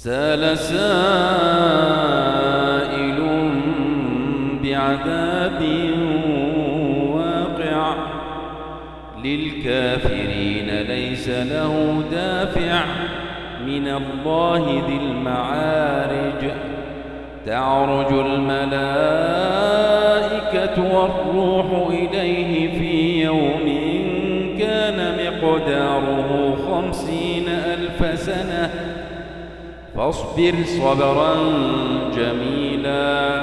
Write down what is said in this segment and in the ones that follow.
سأل سائل بعذاب واقع للكافرين ليس له دافع من الله ذي المعارج. تعرج الملائكة والروح إليه في يوم كان مقداره 50,000 سنة فاصبر صبرا جميلا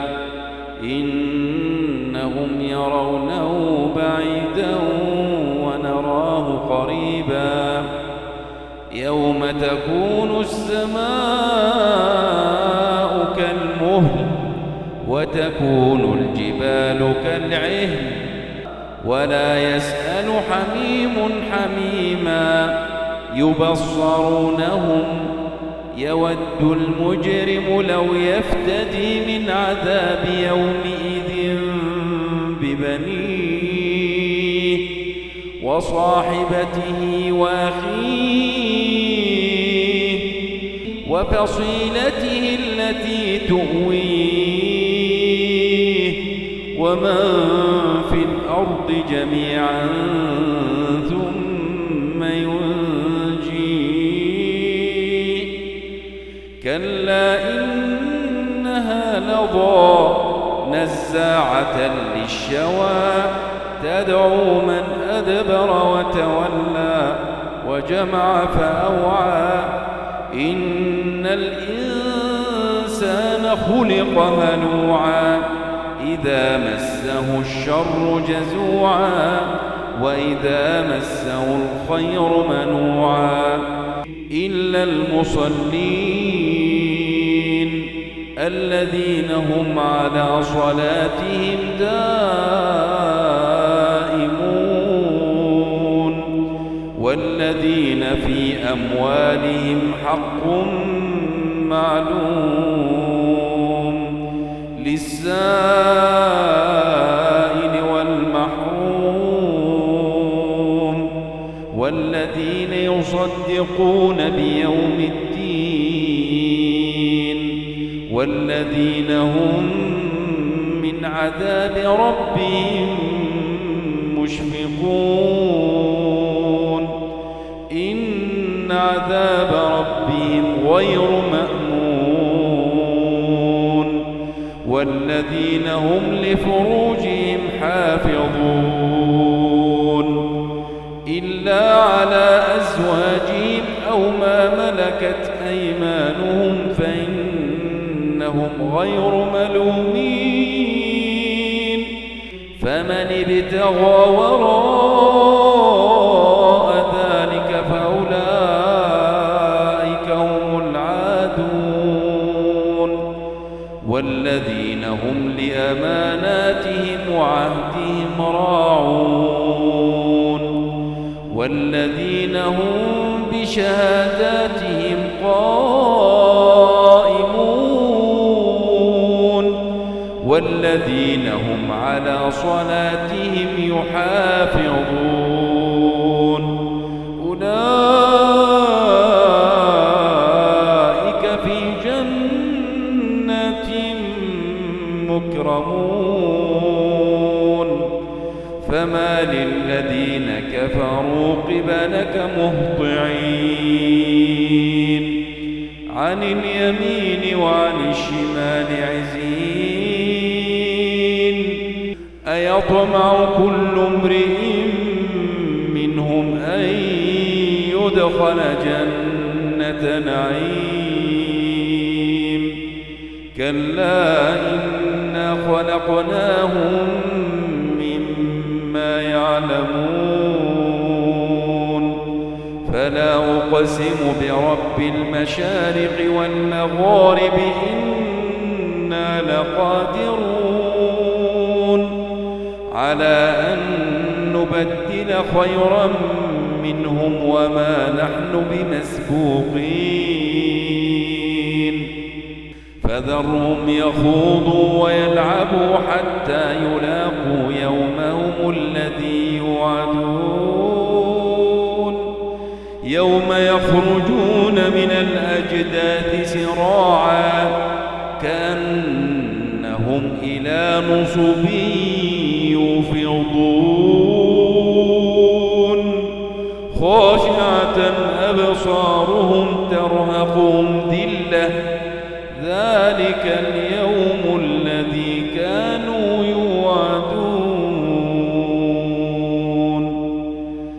إنهم يرونه بعيدا ونراه قريبا يوم تكون السماء كالمهل وتكون الجبال كالعهن ولا يسأل حميم حميما يبصرونهم يود المجرم لو يفتدي من عذاب يومئذ ببنيه وصاحبته وأخيه وفصيلته التي تؤويه ومن في الأرض جميعا ثم ينجيه كلا إنها لظى نزاعة للشوى تدعو من أدبر وتولى وجمع فأوعى إن الإنسان خلق هلوعا إذا مسه الشر جزوعا وإذا مسه الخير منوعا إلا المصلين الذين هم على صلاتهم دائمون والذين في أموالهم حق معلوم للسائل والمحروم والذين يصدقون بيوم الدين والذين هم من عذاب ربهم مشفقون إن عذاب ربهم غير مأمون والذين هم لفروجهم حافظون إلا على أزواجهم أو ما ملكت أيمانهم فإنهم غير ملومين فمن ابتغى وراء ذلك فأولئك هم العادون والذين هم لأماناتهم وعهدهم راعون والذين هم بشهاداتهم قائمون والذين هم على صلاتهم يحافظون أولئك في جنات مكرمون فما للذين كفروا قبلك مهطعين عن اليمين وعن الشمال عزين أيطمع كل امرئ منهم أن يدخل جنة نعيم كلا إنا خلقناهم مما يعلمون فلا أقسم برب المشارق والمغارب إنا لقادرون على أن نبدل خيرا منهم وما نحن بمسبوقين فذرهم يخوضوا ويلعبوا حتى يلاقوا يومهم الذي يوعدون يوم يخرجون من الأجداث سراعا كأنهم إلى نصب يوفضون خاشعة أبصارهم ترهقهم ذلة ذلك